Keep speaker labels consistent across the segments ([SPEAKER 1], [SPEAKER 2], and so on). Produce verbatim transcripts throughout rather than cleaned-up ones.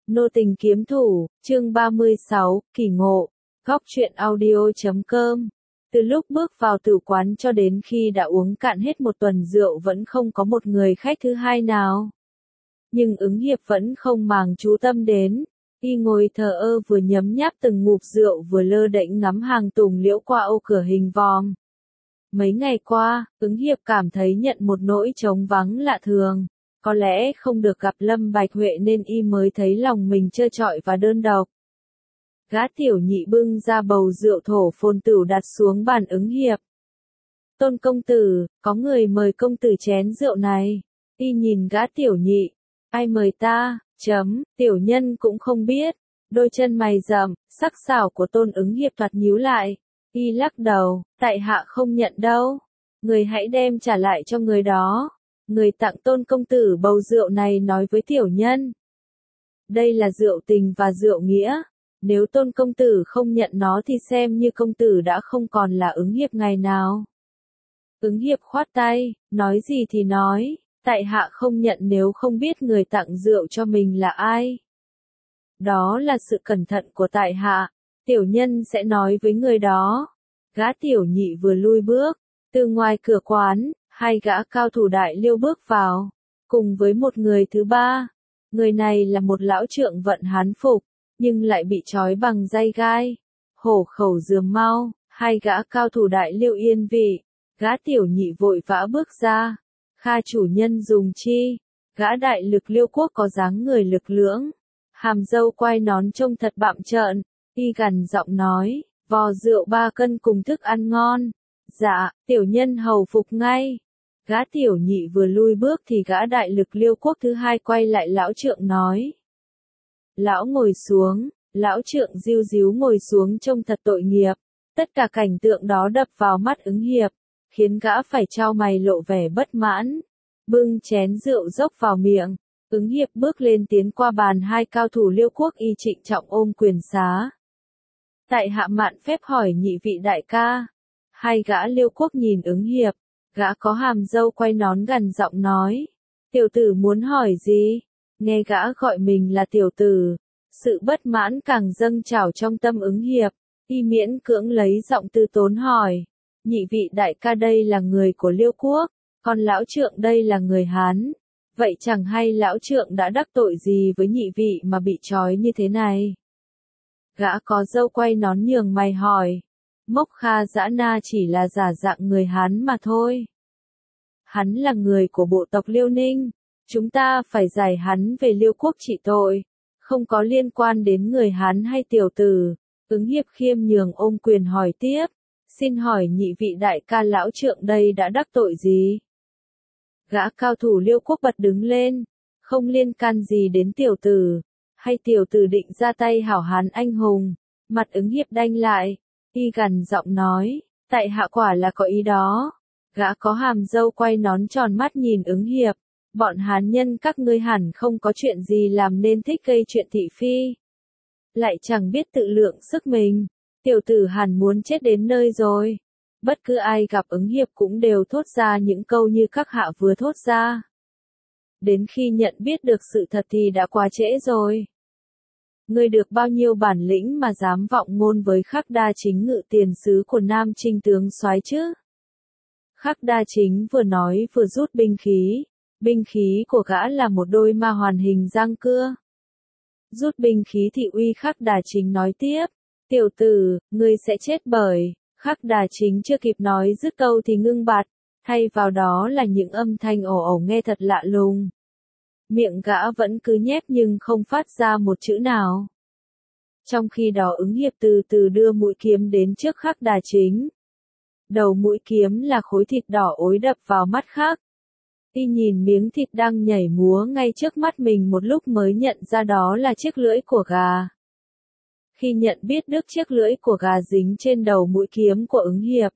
[SPEAKER 1] Nô tình kiếm thủ, chương ba mươi sáu, kỳ ngộ, góc truyện audio chấm com. Từ lúc bước vào tử quán cho đến khi đã uống cạn hết một tuần rượu vẫn không có một người khách thứ hai nào. Nhưng ứng hiệp vẫn không màng chú tâm đến, y ngồi thờ ơ vừa nhấm nháp từng ngụm rượu vừa lơ đễnh ngắm hàng tùng liễu qua ô cửa hình vòm. Mấy ngày qua, ứng hiệp cảm thấy nhận một nỗi trống vắng lạ thường. Có lẽ không được gặp Lâm Bạch Huệ nên y mới thấy lòng mình trơ trọi và đơn độc. Gã tiểu nhị bưng ra bầu rượu thổ phồn tửu đặt xuống bàn ứng hiệp. Tôn công tử, có người mời công tử chén rượu này. Y nhìn gã tiểu nhị. Ai mời ta, chấm, tiểu nhân cũng không biết. Đôi chân mày rậm, sắc sảo của tôn ứng hiệp thoạt nhíu lại. Y lắc đầu, tại hạ không nhận đâu. Người hãy đem trả lại cho người đó. Người tặng tôn công tử bầu rượu này nói với tiểu nhân. Đây là rượu tình và rượu nghĩa. Nếu tôn công tử không nhận nó thì xem như công tử đã không còn là ứng hiệp ngày nào. Ứng hiệp khoát tay, nói gì thì nói, tại hạ không nhận nếu không biết người tặng rượu cho mình là ai. Đó là sự cẩn thận của tại hạ, tiểu nhân sẽ nói với người đó. Gã tiểu nhị vừa lui bước, từ ngoài cửa quán. Hai gã cao thủ đại liêu bước vào, cùng với một người thứ ba. Người này là một lão trượng vận hán phục, nhưng lại bị trói bằng dây gai. Hổ khẩu dườm mau, hai gã cao thủ đại liêu yên vị. Gã tiểu nhị vội vã bước ra. Kha chủ nhân dùng chi? Gã đại lực liêu quốc có dáng người lực lưỡng. Hàm dâu quai nón trông thật bặm trợn. Y gằn giọng nói, vò rượu ba cân cùng thức ăn ngon. Dạ, tiểu nhân hầu phục ngay. Gã tiểu nhị vừa lui bước thì gã đại lực liêu quốc thứ hai quay lại lão trượng nói. Lão ngồi xuống, lão trượng diu díu ngồi xuống trông thật tội nghiệp. Tất cả cảnh tượng đó đập vào mắt ứng hiệp, khiến gã phải trao mày lộ vẻ bất mãn. Bưng chén rượu dốc vào miệng, ứng hiệp bước lên tiến qua bàn hai cao thủ liêu quốc y trịnh trọng ôm quyền xá. Tại hạ mạn phép hỏi nhị vị đại ca. Hai gã liêu quốc nhìn ứng hiệp. Gã có hàm dâu quay nón gằn giọng nói. Tiểu tử muốn hỏi gì? Nghe gã gọi mình là tiểu tử. Sự bất mãn càng dâng trào trong tâm ứng hiệp. Y miễn cưỡng lấy giọng từ tốn hỏi. Nhị vị đại ca đây là người của liêu quốc. Còn lão trượng đây là người Hán. Vậy chẳng hay lão trượng đã đắc tội gì với nhị vị mà bị trói như thế này? Gã có dâu quay nón nhường mày hỏi. Mốc Kha Dã Na chỉ là giả dạng người Hán mà thôi. Hắn là người của bộ tộc Liêu Ninh. Chúng ta phải giải hắn về Liêu quốc trị tội. Không có liên quan đến người Hán hay tiểu tử. Ứng hiệp khiêm nhường ôm quyền hỏi tiếp. Xin hỏi nhị vị đại ca lão trượng đây đã đắc tội gì? Gã cao thủ Liêu quốc bật đứng lên. Không liên can gì đến tiểu tử. Hay tiểu tử định ra tay hảo hán anh hùng. Mặt ứng hiệp đanh lại. Y gằn giọng nói, tại hạ quả là có ý đó. Gã có hàm dâu quay nón tròn mắt nhìn ứng hiệp. Bọn Hán nhân các ngươi hẳn không có chuyện gì làm nên thích gây chuyện thị phi. Lại chẳng biết tự lượng sức mình. Tiểu tử hẳn muốn chết đến nơi rồi. Bất cứ ai gặp ứng hiệp cũng đều thốt ra những câu như các hạ vừa thốt ra. Đến khi nhận biết được sự thật thì đã quá trễ rồi. Ngươi được bao nhiêu bản lĩnh mà dám vọng ngôn với Khắc Đa Chính ngự tiền sứ của Nam Trinh tướng soái chứ? Khắc Đa Chính vừa nói vừa rút binh khí. Binh khí của gã là một đôi ma hoàn hình răng cưa. Rút binh khí thì uy Khắc Đa Chính nói tiếp. Tiểu tử, ngươi sẽ chết bởi. Khắc Đa Chính chưa kịp nói dứt câu thì ngưng bặt. Thay vào đó là những âm thanh ồ ồ nghe thật lạ lùng. Miệng gã vẫn cứ nhép nhưng không phát ra một chữ nào. Trong khi đó ứng hiệp từ từ đưa mũi kiếm đến trước Khắc Đa Chính. Đầu mũi kiếm là khối thịt đỏ ối đập vào mắt Khắc. Y nhìn miếng thịt đang nhảy múa ngay trước mắt mình một lúc mới nhận ra đó là chiếc lưỡi của gà. Khi nhận biết được chiếc lưỡi của gà dính trên đầu mũi kiếm của ứng hiệp,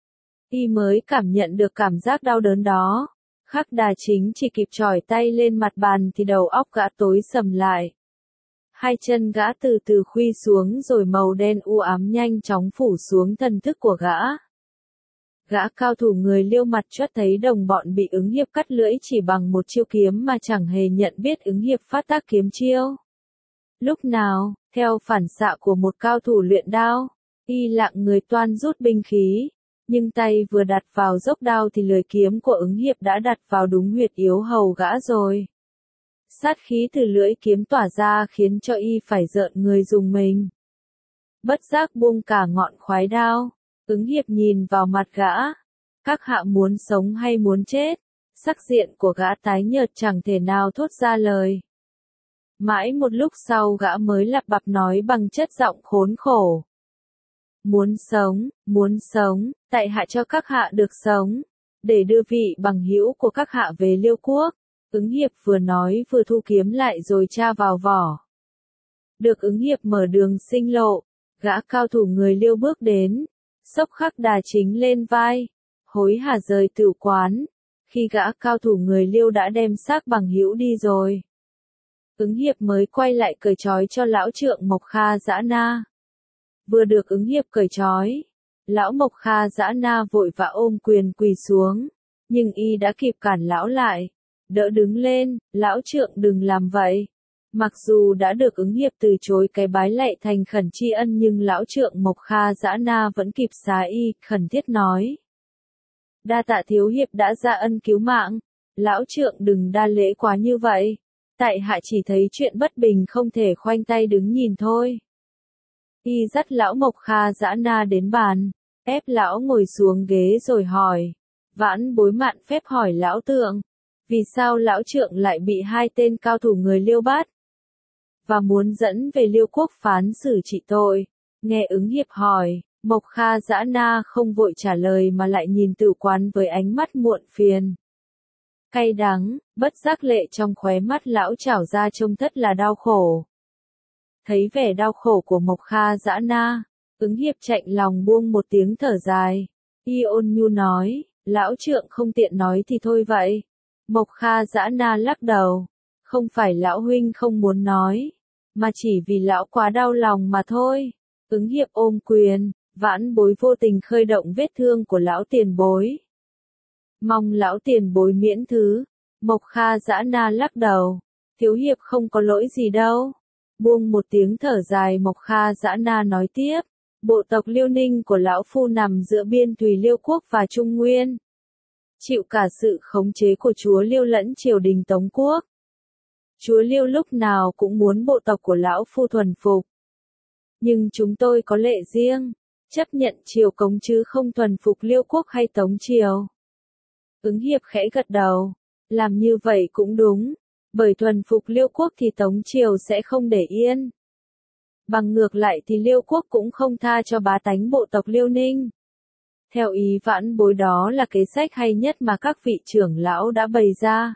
[SPEAKER 1] Y mới cảm nhận được cảm giác đau đớn đó. Khắc Đa Chính chỉ kịp chỏi tay lên mặt bàn thì đầu óc gã tối sầm lại. Hai chân gã từ từ khuy xuống rồi màu đen u ám nhanh chóng phủ xuống thần thức của gã. Gã cao thủ người Liêu mặt chót thấy đồng bọn bị ứng hiệp cắt lưỡi chỉ bằng một chiêu kiếm mà chẳng hề nhận biết ứng hiệp phát tác kiếm chiêu. Lúc nào, theo phản xạ của một cao thủ luyện đao, y lặng người toan rút binh khí, nhưng tay vừa đặt vào dốc đao thì lưỡi kiếm của ứng hiệp đã đặt vào đúng huyệt yếu hầu gã rồi. Sát khí từ lưỡi kiếm tỏa ra khiến cho y phải rợn người rùng mình. Bất giác buông cả ngọn khoái đao, ứng hiệp nhìn vào mặt gã. Các hạ muốn sống hay muốn chết? Sắc diện của gã tái nhợt chẳng thể nào thốt ra lời. Mãi một lúc sau gã mới lặp bặp nói bằng chất giọng khốn khổ. Muốn sống, muốn sống, tại hạ cho các hạ được sống, để đưa vị bằng hữu của các hạ về Liêu Quốc. Ứng hiệp vừa nói vừa thu kiếm lại rồi tra vào vỏ. Được ứng hiệp mở đường sinh lộ, gã cao thủ người Liêu bước đến, xốc khắc đà chính lên vai, hối hả rời tửu quán, khi gã cao thủ người Liêu đã đem xác bằng hữu đi rồi. Ứng hiệp mới quay lại cởi trói cho lão trượng Mộc Kha Dã Na. Vừa được ứng hiệp cởi trói, lão Mộc Kha Dã Na vội vã ôm quyền quỳ xuống, nhưng y đã kịp cản lão lại, đỡ đứng lên, lão trượng đừng làm vậy. Mặc dù đã được ứng hiệp từ chối cái bái lạy thành khẩn tri ân nhưng lão trượng Mộc Kha Dã Na vẫn kịp xá y, khẩn thiết nói. Đa tạ thiếu hiệp đã ra ân cứu mạng, lão trượng đừng đa lễ quá như vậy, tại hạ chỉ thấy chuyện bất bình không thể khoanh tay đứng nhìn thôi. Y dắt lão Mộc Kha Dã Na đến bàn, ép lão ngồi xuống ghế rồi hỏi, vãn bối mạn phép hỏi lão tượng, vì sao lão trượng lại bị hai tên cao thủ người Liêu bắt, và muốn dẫn về Liêu Quốc phán xử trị tội. Nghe ứng hiệp hỏi, Mộc Kha Dã Na không vội trả lời mà lại nhìn Tửu Quán với ánh mắt muộn phiền. Cay đắng, bất giác lệ trong khóe mắt lão trào ra trông thất là đau khổ. Thấy vẻ đau khổ của Mộc Kha Dã Na, ứng hiệp chạnh lòng buông một tiếng thở dài. Y ôn nhu nói, lão trượng không tiện nói thì thôi vậy. Mộc Kha Dã Na lắc đầu, không phải lão huynh không muốn nói, mà chỉ vì lão quá đau lòng mà thôi. Ứng hiệp ôm quyền, vãn bối vô tình khơi động vết thương của lão tiền bối. Mong lão tiền bối miễn thứ. Mộc Kha Dã Na lắc đầu, thiếu hiệp không có lỗi gì đâu. Buông một tiếng thở dài Mộc Kha Dã Na nói tiếp, bộ tộc Liêu Ninh của lão phu nằm giữa biên thùy Liêu Quốc và Trung Nguyên, chịu cả sự khống chế của chúa Liêu lẫn triều đình Tống Quốc. Chúa Liêu lúc nào cũng muốn bộ tộc của lão phu thuần phục. Nhưng chúng tôi có lệ riêng, chấp nhận triều cống chứ không thuần phục Liêu Quốc hay Tống triều. Ứng hiệp khẽ gật đầu, làm như vậy cũng đúng, bởi thuần phục Liêu Quốc thì Tống triều sẽ không để yên. Bằng ngược lại thì Liêu Quốc cũng không tha cho bá tánh bộ tộc Liêu Ninh. Theo ý vãn bối đó là kế sách hay nhất mà các vị trưởng lão đã bày ra.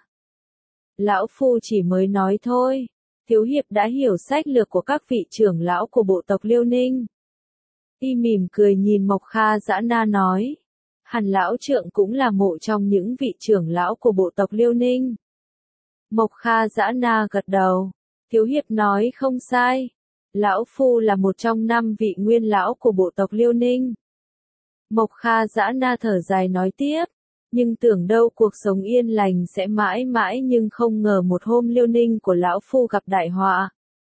[SPEAKER 1] Lão phu chỉ mới nói thôi, thiếu hiệp đã hiểu sách lược của các vị trưởng lão của bộ tộc Liêu Ninh. Y mỉm cười nhìn Mộc Kha Dã Na nói, hẳn lão trượng cũng là một trong những vị trưởng lão của bộ tộc Liêu Ninh. Mộc Kha Dã Na gật đầu, thiếu hiệp nói không sai, lão phu là một trong năm vị nguyên lão của bộ tộc Liêu Ninh. Mộc Kha Dã Na thở dài nói tiếp, nhưng tưởng đâu cuộc sống yên lành sẽ mãi mãi nhưng không ngờ một hôm Liêu Ninh của lão phu gặp đại họa.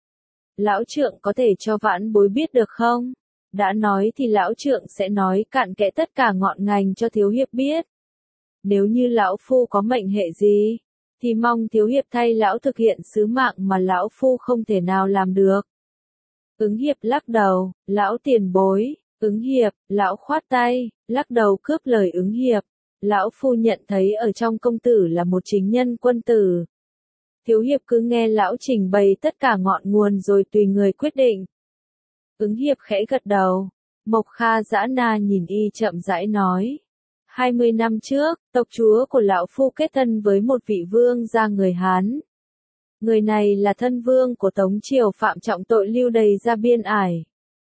[SPEAKER 1] Lão trượng có thể cho vãn bối biết được không? Đã nói thì lão trượng sẽ nói cặn kẽ tất cả ngọn ngành cho thiếu hiệp biết. Nếu như lão phu có mệnh hệ gì, thì mong thiếu hiệp thay lão thực hiện sứ mạng mà lão phu không thể nào làm được. Ứng hiệp lắc đầu, lão tiền bối. Ứng hiệp, lão khoát tay, lắc đầu cướp lời ứng hiệp. Lão phu nhận thấy ở trong công tử là một chính nhân quân tử. Thiếu hiệp cứ nghe lão trình bày tất cả ngọn nguồn rồi tùy người quyết định. Ứng hiệp khẽ gật đầu. Mộc Kha Dã Na nhìn y chậm rãi nói. Hai mươi năm trước, tộc chúa của lão phu kết thân với một vị vương gia người Hán. Người này là thân vương của Tống triều phạm trọng tội lưu đày ra biên ải.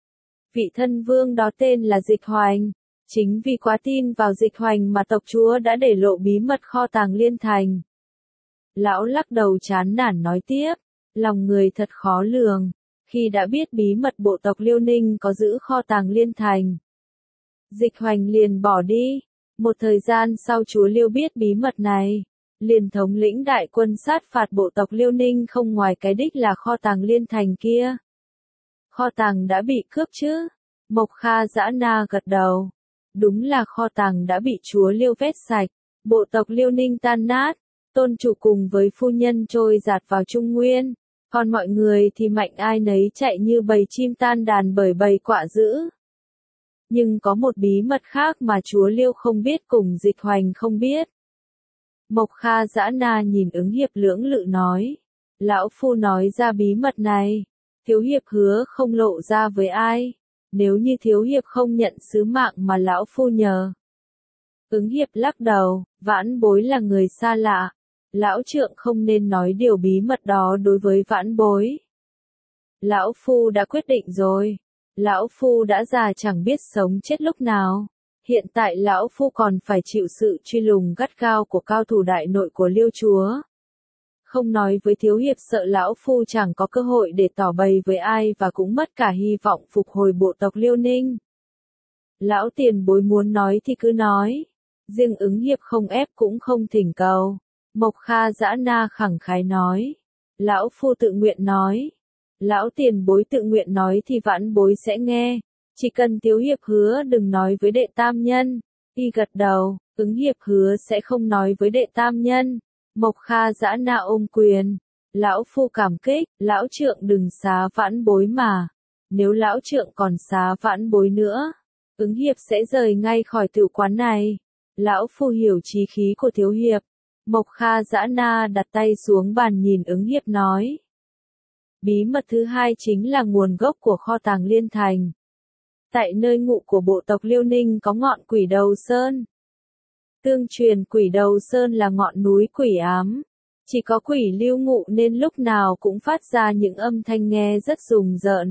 [SPEAKER 1] Vị thân vương đó tên là Dịch Hoành. Chính vì quá tin vào Dịch Hoành mà tộc chúa đã để lộ bí mật kho tàng Liên Thành. Lão lắc đầu chán nản nói tiếp, lòng người thật khó lường, khi đã biết bí mật bộ tộc Liêu Ninh có giữ kho tàng Liên Thành. Dịch Hoành liền bỏ đi, một thời gian sau chúa Liêu biết bí mật này, liền thống lĩnh đại quân sát phạt bộ tộc Liêu Ninh không ngoài cái đích là kho tàng Liên Thành kia. Kho tàng đã bị cướp chứ? Mộc Kha Dã Na gật đầu. Đúng là kho tàng đã bị chúa Liêu vét sạch, bộ tộc Liêu Ninh tan nát, tôn chủ cùng với phu nhân trôi giạt vào Trung Nguyên, còn mọi người thì mạnh ai nấy chạy như bầy chim tan đàn bởi bầy quạ dữ. Nhưng có một bí mật khác mà chúa Liêu không biết cùng Dịch Hoành không biết. Mộc Kha Dã Na nhìn ứng hiệp lưỡng lự nói. Lão phu nói ra bí mật này, thiếu hiệp hứa không lộ ra với ai, nếu như thiếu hiệp không nhận sứ mạng mà lão phu nhờ. Ứng hiệp lắc đầu, vãn bối là người xa lạ, lão trượng không nên nói điều bí mật đó đối với vãn bối. Lão phu đã quyết định rồi, lão phu đã già chẳng biết sống chết lúc nào. Hiện tại lão phu còn phải chịu sự truy lùng gắt gao của cao thủ đại nội của Liêu chúa. Không nói với thiếu hiệp sợ lão phu chẳng có cơ hội để tỏ bày với ai và cũng mất cả hy vọng phục hồi bộ tộc Liêu Ninh. Lão tiền bối muốn nói thì cứ nói, riêng ứng hiệp không ép cũng không thỉnh cầu. Mộc Kha Dã Na khẳng khái nói, lão phu tự nguyện nói, lão tiền bối tự nguyện nói thì vãn bối sẽ nghe. Chỉ cần thiếu hiệp hứa đừng nói với đệ tam nhân. Y gật đầu, ứng hiệp hứa sẽ không nói với đệ tam nhân. Mộc Kha Dã Na ôm quyền. Lão phu cảm kích, lão trượng đừng xá vãn bối mà. Nếu lão trượng còn xá vãn bối nữa, ứng hiệp sẽ rời ngay khỏi tử quán này. Lão phu hiểu chí khí của thiếu hiệp. Mộc Kha Dã Na đặt tay xuống bàn nhìn ứng hiệp nói. Bí mật thứ hai chính là nguồn gốc của kho tàng Liên Thành. Tại nơi ngụ của bộ tộc Liêu Ninh có ngọn Quỷ Đầu Sơn. Tương truyền Quỷ Đầu Sơn là ngọn núi quỷ ám. Chỉ có quỷ lưu ngụ nên lúc nào cũng phát ra những âm thanh nghe rất rùng rợn.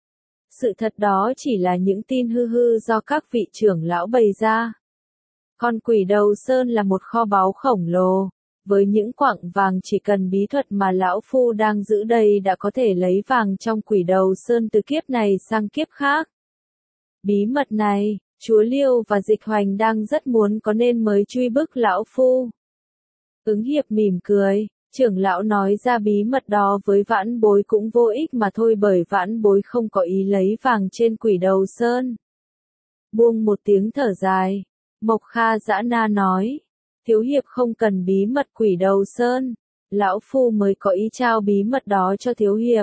[SPEAKER 1] Sự thật đó chỉ là những tin hư hư do các vị trưởng lão bày ra. Còn Quỷ Đầu Sơn là một kho báu khổng lồ. Với những quặng vàng chỉ cần bí thuật mà lão phu đang giữ đây đã có thể lấy vàng trong Quỷ Đầu Sơn từ kiếp này sang kiếp khác. Bí mật này, chúa Liêu và Dịch Hoành đang rất muốn có nên mới truy bức lão phu. Ứng hiệp mỉm cười, trưởng lão nói ra bí mật đó với vãn bối cũng vô ích mà thôi bởi vãn bối không có ý lấy vàng trên Quỷ Đầu Sơn. Buông một tiếng thở dài, Mộc Kha Dã Na nói, thiếu hiệp không cần bí mật Quỷ Đầu Sơn, lão phu mới có ý trao bí mật đó cho thiếu hiệp.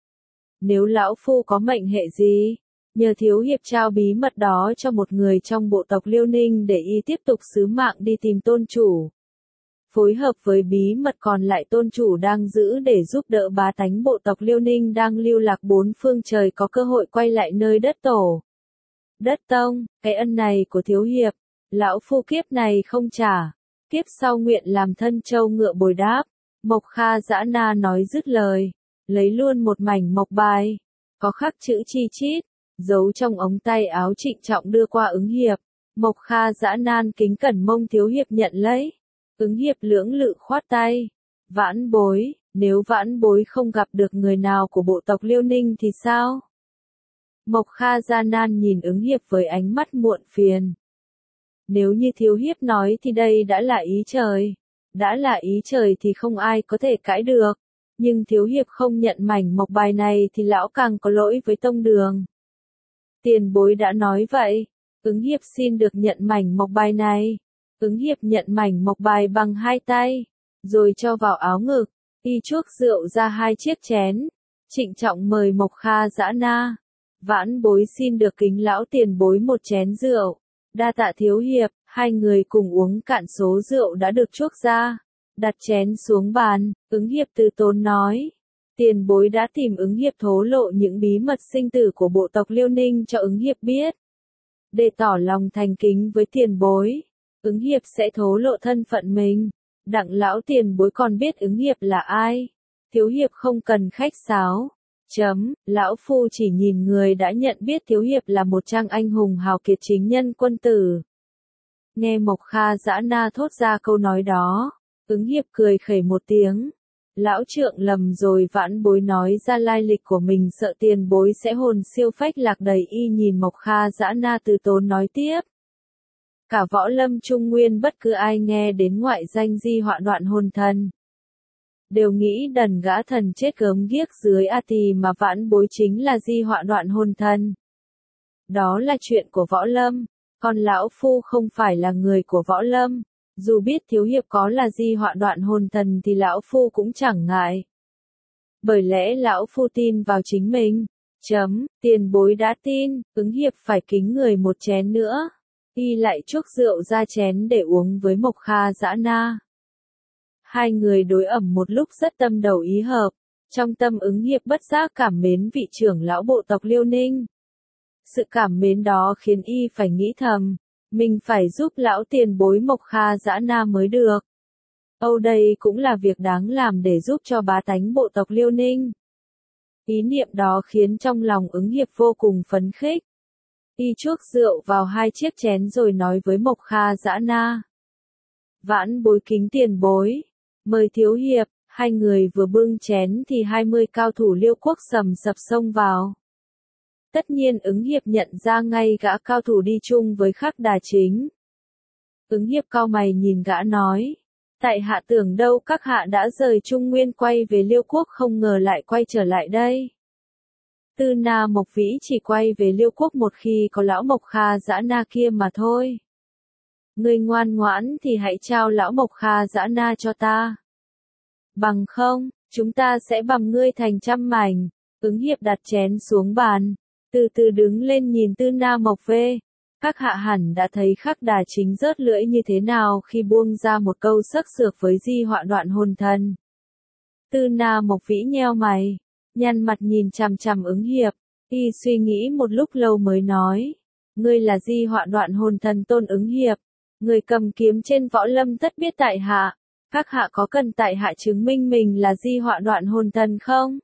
[SPEAKER 1] Nếu lão phu có mệnh hệ gì, nhờ thiếu hiệp trao bí mật đó cho một người trong bộ tộc Liêu Ninh để y tiếp tục sứ mạng đi tìm tôn chủ. Phối hợp với bí mật còn lại tôn chủ đang giữ để giúp đỡ bá tánh bộ tộc Liêu Ninh đang lưu lạc bốn phương trời có cơ hội quay lại nơi đất tổ. Đất tông, cái ân này của thiếu hiệp, lão phu kiếp này không trả, kiếp sau nguyện làm thân trâu ngựa bồi đáp. Mộc Kha Dã Na nói dứt lời, lấy luôn một mảnh mộc bài, có khắc chữ chi chít, giấu trong ống tay áo trịnh trọng đưa qua ứng hiệp. Mộc Kha Dã Nan kính cẩn mong thiếu hiệp nhận lấy. Ứng hiệp lưỡng lự khoát tay. Vãn bối, nếu vãn bối không gặp được người nào của bộ tộc Liêu Ninh thì sao? Mộc Kha Dã Nan nhìn ứng hiệp với ánh mắt muộn phiền. Nếu như thiếu hiệp nói thì đây đã là ý trời. Đã là ý trời thì không ai có thể cãi được. Nhưng thiếu hiệp không nhận mảnh mộc bài này thì lão càng có lỗi với tông đường. Tiền bối đã nói vậy, ứng hiệp xin được nhận mảnh mộc bài này. Ứng hiệp nhận mảnh mộc bài bằng hai tay, rồi cho vào áo ngực, y chuốc rượu ra hai chiếc chén, trịnh trọng mời Mộc Kha Dã Na. Vãn bối xin được kính lão tiền bối một chén rượu, đa tạ thiếu hiệp. Hai người cùng uống cạn số rượu đã được chuốc ra, đặt chén xuống bàn, ứng hiệp từ tốn nói. Tiền bối đã tìm ứng hiệp thố lộ những bí mật sinh tử của bộ tộc Liêu Ninh cho ứng hiệp biết. Để tỏ lòng thành kính với tiền bối, ứng hiệp sẽ thố lộ thân phận mình. Đặng lão tiền bối còn biết ứng hiệp là ai. Thiếu hiệp không cần khách sáo. Chấm, lão phu chỉ nhìn người đã nhận biết thiếu hiệp là một trang anh hùng hào kiệt chính nhân quân tử. Nghe Mộc Kha Dã Na thốt ra câu nói đó, ứng hiệp cười khẩy một tiếng. Lão trượng lầm rồi, vãn bối nói ra lai lịch của mình sợ tiền bối sẽ hồn siêu phách lạc đầy. Y nhìn Mộc Kha Dã Na từ tốn nói tiếp. Cả võ lâm trung nguyên bất cứ ai nghe đến ngoại danh di họa đoạn hồn thần, đều nghĩ đần gã thần chết gớm ghiếc dưới A Tỳ mà vãn bối chính là di họa đoạn hồn thần. Đó là chuyện của võ lâm, còn lão phu không phải là người của võ lâm, dù biết thiếu hiệp có là di họa đoạn hồn thần thì lão phu cũng chẳng ngại. Bởi lẽ lão phu tin vào chính mình. Chấm, tiền bối đã tin, ứng hiệp phải kính người một chén nữa. Y lại chuốc rượu ra chén để uống với Mộc Kha Dã Na. Hai người đối ẩm một lúc rất tâm đầu ý hợp, trong tâm ứng hiệp bất giác cảm mến vị trưởng lão bộ tộc Liêu Ninh. Sự cảm mến đó khiến y phải nghĩ thầm, mình phải giúp lão tiền bối Mộc Kha Dã Na mới được. Âu đây cũng là việc đáng làm để giúp cho bá tánh bộ tộc Liêu Ninh. Ý niệm đó khiến trong lòng ứng hiệp vô cùng phấn khích. Y chuốc rượu vào hai chiếc chén rồi nói với Mộc Kha Dã Na. Vãn bối kính tiền bối, mời thiếu hiệp. Hai người vừa bưng chén thì hai mươi cao thủ Liêu quốc sầm sập xông vào. Tất nhiên ứng hiệp nhận ra ngay gã cao thủ đi chung với Khắc Đà Chính. Ứng hiệp cau mày nhìn gã nói. Tại hạ tưởng đâu các hạ đã rời Trung Nguyên quay về Liêu quốc, không ngờ lại quay trở lại đây. Tư Na Mộc Vĩ chỉ quay về Liêu quốc một khi có lão Mộc Kha Dã Na kia mà thôi. Ngươi ngoan ngoãn thì hãy trao lão Mộc Kha Dã Na cho ta. Bằng không, chúng ta sẽ bằm ngươi thành trăm mảnh. Ứng hiệp đặt chén xuống bàn, từ từ đứng lên nhìn Tư Na Mộc về. Các hạ hẳn đã thấy Khắc Đà Chính rớt lưỡi như thế nào khi buông ra một câu sắc sược với di họa đoạn hồn thần. Tư Na Mộc Vĩ nheo mày, nhăn mặt nhìn chằm chằm ứng hiệp, y suy nghĩ một lúc lâu mới nói. Ngươi là di họa đoạn hồn thần Tôn Ứng Hiệp, người cầm kiếm trên võ lâm tất biết tại hạ. Các hạ có cần tại hạ chứng minh mình là di họa đoạn hồn thần không?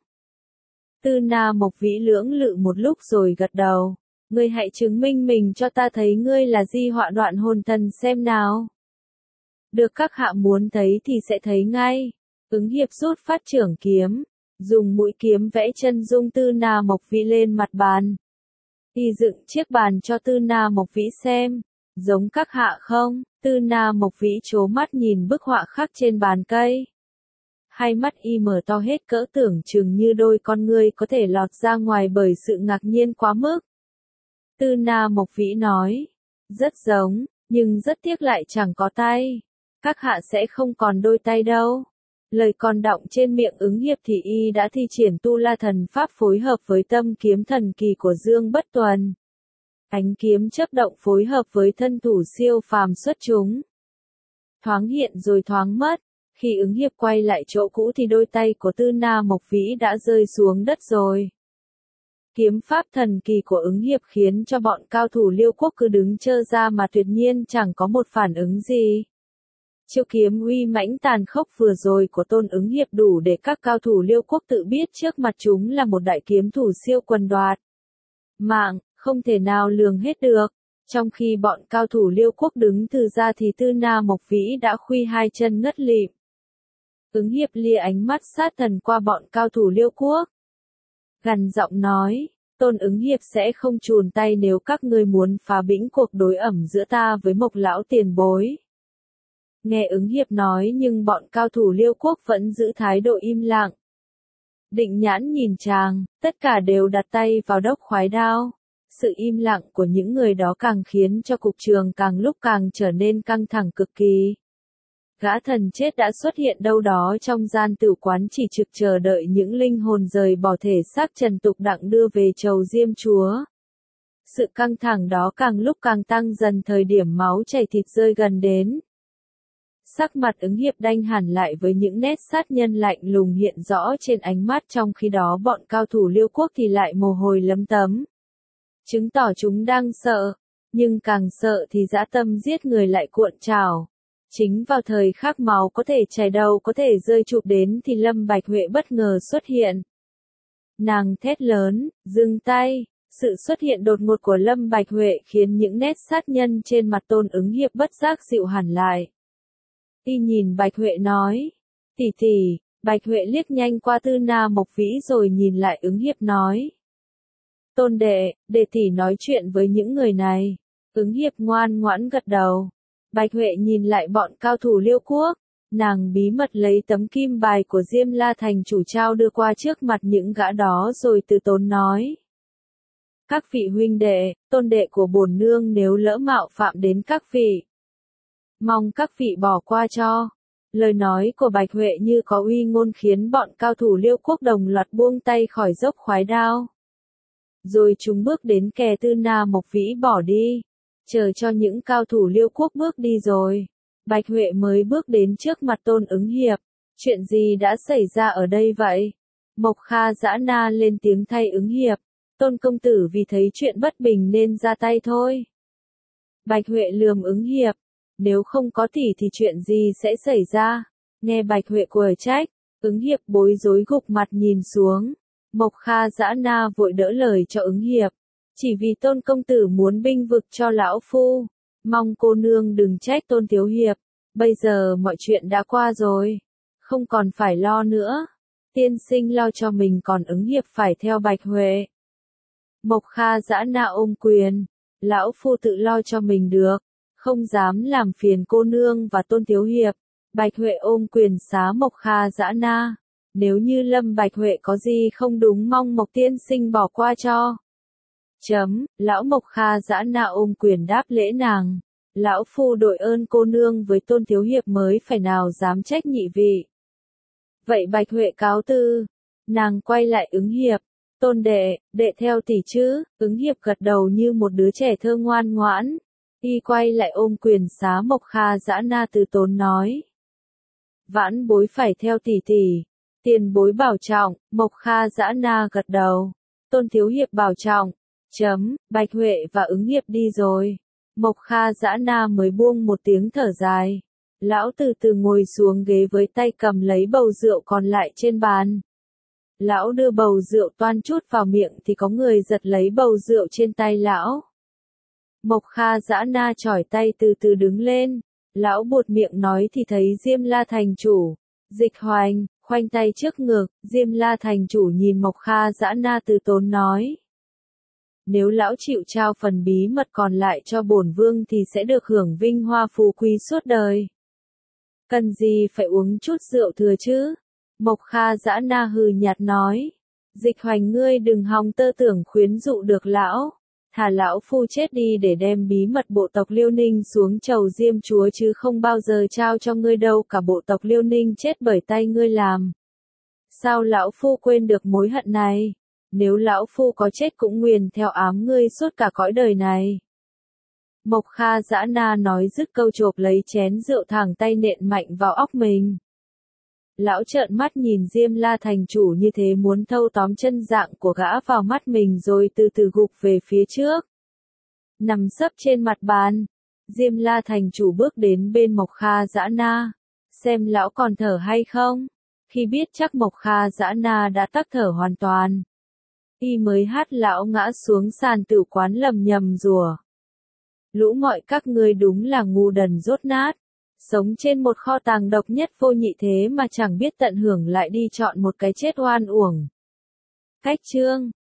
[SPEAKER 1] Tư Na Mộc Vĩ lưỡng lự một lúc rồi gật đầu. Ngươi hãy chứng minh mình cho ta thấy ngươi là di họa đoạn hồn thần xem nào. Được, các hạ muốn thấy thì sẽ thấy ngay. Ứng hiệp rút phát trưởng kiếm, dùng mũi kiếm vẽ chân dung Tư Na Mộc Vĩ lên mặt bàn. Y dựng chiếc bàn cho Tư Na Mộc Vĩ xem. Giống các hạ không? Tư Na Mộc Vĩ trố mắt nhìn bức họa khắc trên bàn cây. Hai mắt y mở to hết cỡ, tưởng chừng như đôi con ngươi có thể lọt ra ngoài bởi sự ngạc nhiên quá mức. Tư Na Mộc Vĩ nói, rất giống, nhưng rất tiếc lại chẳng có tay. Các hạ sẽ không còn đôi tay đâu. Lời còn đọng trên miệng ứng hiệp thì y đã thi triển Tu La Thần Pháp phối hợp với tâm kiếm thần kỳ của Dương Bất Tuần. Ánh kiếm chớp động phối hợp với thân thủ siêu phàm xuất chúng. Thoáng hiện rồi thoáng mất. Khi ứng hiệp quay lại chỗ cũ thì đôi tay của Tư Na Mộc Vĩ đã rơi xuống đất rồi. Kiếm pháp thần kỳ của ứng hiệp khiến cho bọn cao thủ Liêu quốc cứ đứng trơ ra mà tuyệt nhiên chẳng có một phản ứng gì. Chiêu kiếm uy mãnh tàn khốc vừa rồi của Tôn Ứng Hiệp đủ để các cao thủ Liêu quốc tự biết trước mặt chúng là một đại kiếm thủ siêu quần đoạt. Mạng, không thể nào lường hết được. Trong khi bọn cao thủ Liêu quốc đứng từ ra thì Tư Na Mộc Vĩ đã khuy hai chân ngất lịm. Ứng hiệp lia ánh mắt sát thần qua bọn cao thủ Liêu quốc. Gằn giọng nói, Tôn Ứng Hiệp sẽ không chùn tay nếu các ngươi muốn phá bĩnh cuộc đối ẩm giữa ta với Mộc lão tiền bối. Nghe ứng hiệp nói nhưng bọn cao thủ Liêu quốc vẫn giữ thái độ im lặng. Định Nhãn nhìn chàng, tất cả đều đặt tay vào đốc khoái đao. Sự im lặng của những người đó càng khiến cho cục trường càng lúc càng trở nên căng thẳng cực kỳ. Gã thần chết đã xuất hiện đâu đó trong gian tử quán chỉ trực chờ đợi những linh hồn rời bỏ thể xác trần tục đặng đưa về chầu Diêm Chúa. Sự căng thẳng đó càng lúc càng tăng dần thời điểm máu chảy thịt rơi gần đến. Sắc mặt ứng hiệp đanh hẳn lại với những nét sát nhân lạnh lùng hiện rõ trên ánh mắt, trong khi đó bọn cao thủ Liêu quốc thì lại mồ hôi lấm tấm. Chứng tỏ chúng đang sợ, nhưng càng sợ thì dã tâm giết người lại cuộn trào. Chính vào thời khắc máu có thể chảy đầu có thể rơi chụp đến thì Lâm Bạch Huệ bất ngờ xuất hiện. Nàng thét lớn, dừng tay. Sự xuất hiện đột ngột của Lâm Bạch Huệ khiến những nét sát nhân trên mặt Tôn Ứng Hiệp bất giác dịu hẳn lại. Y nhìn Bạch Huệ nói, tỷ tỷ. Bạch Huệ liếc nhanh qua Tư Na Mộc Vĩ rồi nhìn lại ứng hiệp nói. Tôn đệ, đệ tỷ nói chuyện với những người này. Ứng hiệp ngoan ngoãn gật đầu. Bạch Huệ nhìn lại bọn cao thủ Liêu quốc. Nàng bí mật lấy tấm kim bài của Diêm La thành chủ trao đưa qua trước mặt những gã đó rồi từ tốn nói. Các vị huynh đệ, tôn đệ của bổn nương nếu lỡ mạo phạm đến các vị. Mong các vị bỏ qua cho. Lời nói của Bạch Huệ như có uy ngôn khiến bọn cao thủ Liêu quốc đồng loạt buông tay khỏi dốc khoái đao. Rồi chúng bước đến kè Tư Na Mộc Vĩ bỏ đi. Chờ cho những cao thủ Liêu quốc bước đi rồi. Bạch Huệ mới bước đến trước mặt Tôn Ứng Hiệp. Chuyện gì đã xảy ra ở đây vậy? Mộc Kha Dã Na lên tiếng thay Ứng Hiệp. Tôn công tử vì thấy chuyện bất bình nên ra tay thôi. Bạch Huệ lườm Ứng Hiệp. Nếu không có tỷ thì chuyện gì sẽ xảy ra? Nghe Bạch Huệ quở trách. Ứng Hiệp bối rối gục mặt nhìn xuống. Mộc Kha Dã Na vội đỡ lời cho Ứng Hiệp. Chỉ vì Tôn công tử muốn binh vực cho lão phu. Mong cô nương đừng trách Tôn thiếu hiệp. Bây giờ mọi chuyện đã qua rồi. Không còn phải lo nữa. Tiên sinh lo cho mình còn Ứng Hiệp phải theo Bạch Huệ. Mộc Kha Dã Na ôm quyền. Lão phu tự lo cho mình được. Không dám làm phiền cô nương và Tôn thiếu hiệp. Bạch Huệ ôm quyền xá Mộc Kha Dã Na. Nếu như Lâm Bạch Huệ có gì không đúng mong Mộc tiên sinh bỏ qua cho. Chấm, lão Mộc Kha Dã Na ôm quyền đáp lễ nàng. Lão phu đội ơn cô nương với Tôn thiếu hiệp mới phải nào dám trách nhị vị. Vậy Bạch Huệ cáo từ. Nàng quay lại Ứng Hiệp. Tôn đệ, đệ theo tỷ chứ? Ứng Hiệp gật đầu như một đứa trẻ thơ ngoan ngoãn. Y quay lại ôm quyền xá Mộc Kha Dã Na từ tốn nói. Vãn bối phải theo tỷ tỷ. Tiền bối bảo trọng. Mộc Kha Dã Na gật đầu. Tôn thiếu hiệp bảo trọng. Chấm, Bạch Huệ và Ứng Hiệp đi rồi. Mộc Kha Dã Na mới buông một tiếng thở dài. Lão từ từ ngồi xuống ghế với tay cầm lấy bầu rượu còn lại trên bàn. Lão đưa bầu rượu toan chút vào miệng thì có người giật lấy bầu rượu trên tay lão. Mộc Kha Dã Na chỏi tay từ từ đứng lên. Lão buột miệng nói thì thấy Diêm La thành chủ. Dịch Hoành, khoanh tay trước ngực, Diêm La thành chủ nhìn Mộc Kha Dã Na từ tốn nói. Nếu lão chịu trao phần bí mật còn lại cho bổn vương thì sẽ được hưởng vinh hoa phú quý suốt đời. Cần gì phải uống chút rượu thừa chứ? Mộc Kha Dã Na hừ nhạt nói. Dịch Hoành ngươi đừng hòng tơ tưởng khuyến dụ được lão. Thà lão phu chết đi để đem bí mật bộ tộc Liêu Ninh xuống chầu Diêm chúa chứ không bao giờ trao cho ngươi đâu, cả bộ tộc Liêu Ninh chết bởi tay ngươi làm. Sao lão phu quên được mối hận này? Nếu lão phu có chết cũng nguyền theo ám ngươi suốt cả cõi đời này. Mộc Kha Dã Na nói dứt câu chộp lấy chén rượu thẳng tay nện mạnh vào óc mình. Lão trợn mắt nhìn Diêm La thành chủ như thế muốn thâu tóm chân dạng của gã vào mắt mình rồi từ từ gục về phía trước. Nằm sấp trên mặt bàn, Diêm La thành chủ bước đến bên Mộc Kha Dã Na, xem lão còn thở hay không. Khi biết chắc Mộc Kha Dã Na đã tắc thở hoàn toàn, y mới hát lão ngã xuống sàn tử quán lầm nhầm rủa. Lũ mọi các ngươi đúng là ngu đần dốt nát. Sống trên một kho tàng độc nhất vô nhị thế mà chẳng biết tận hưởng lại đi chọn một cái chết oan uổng. Cách chương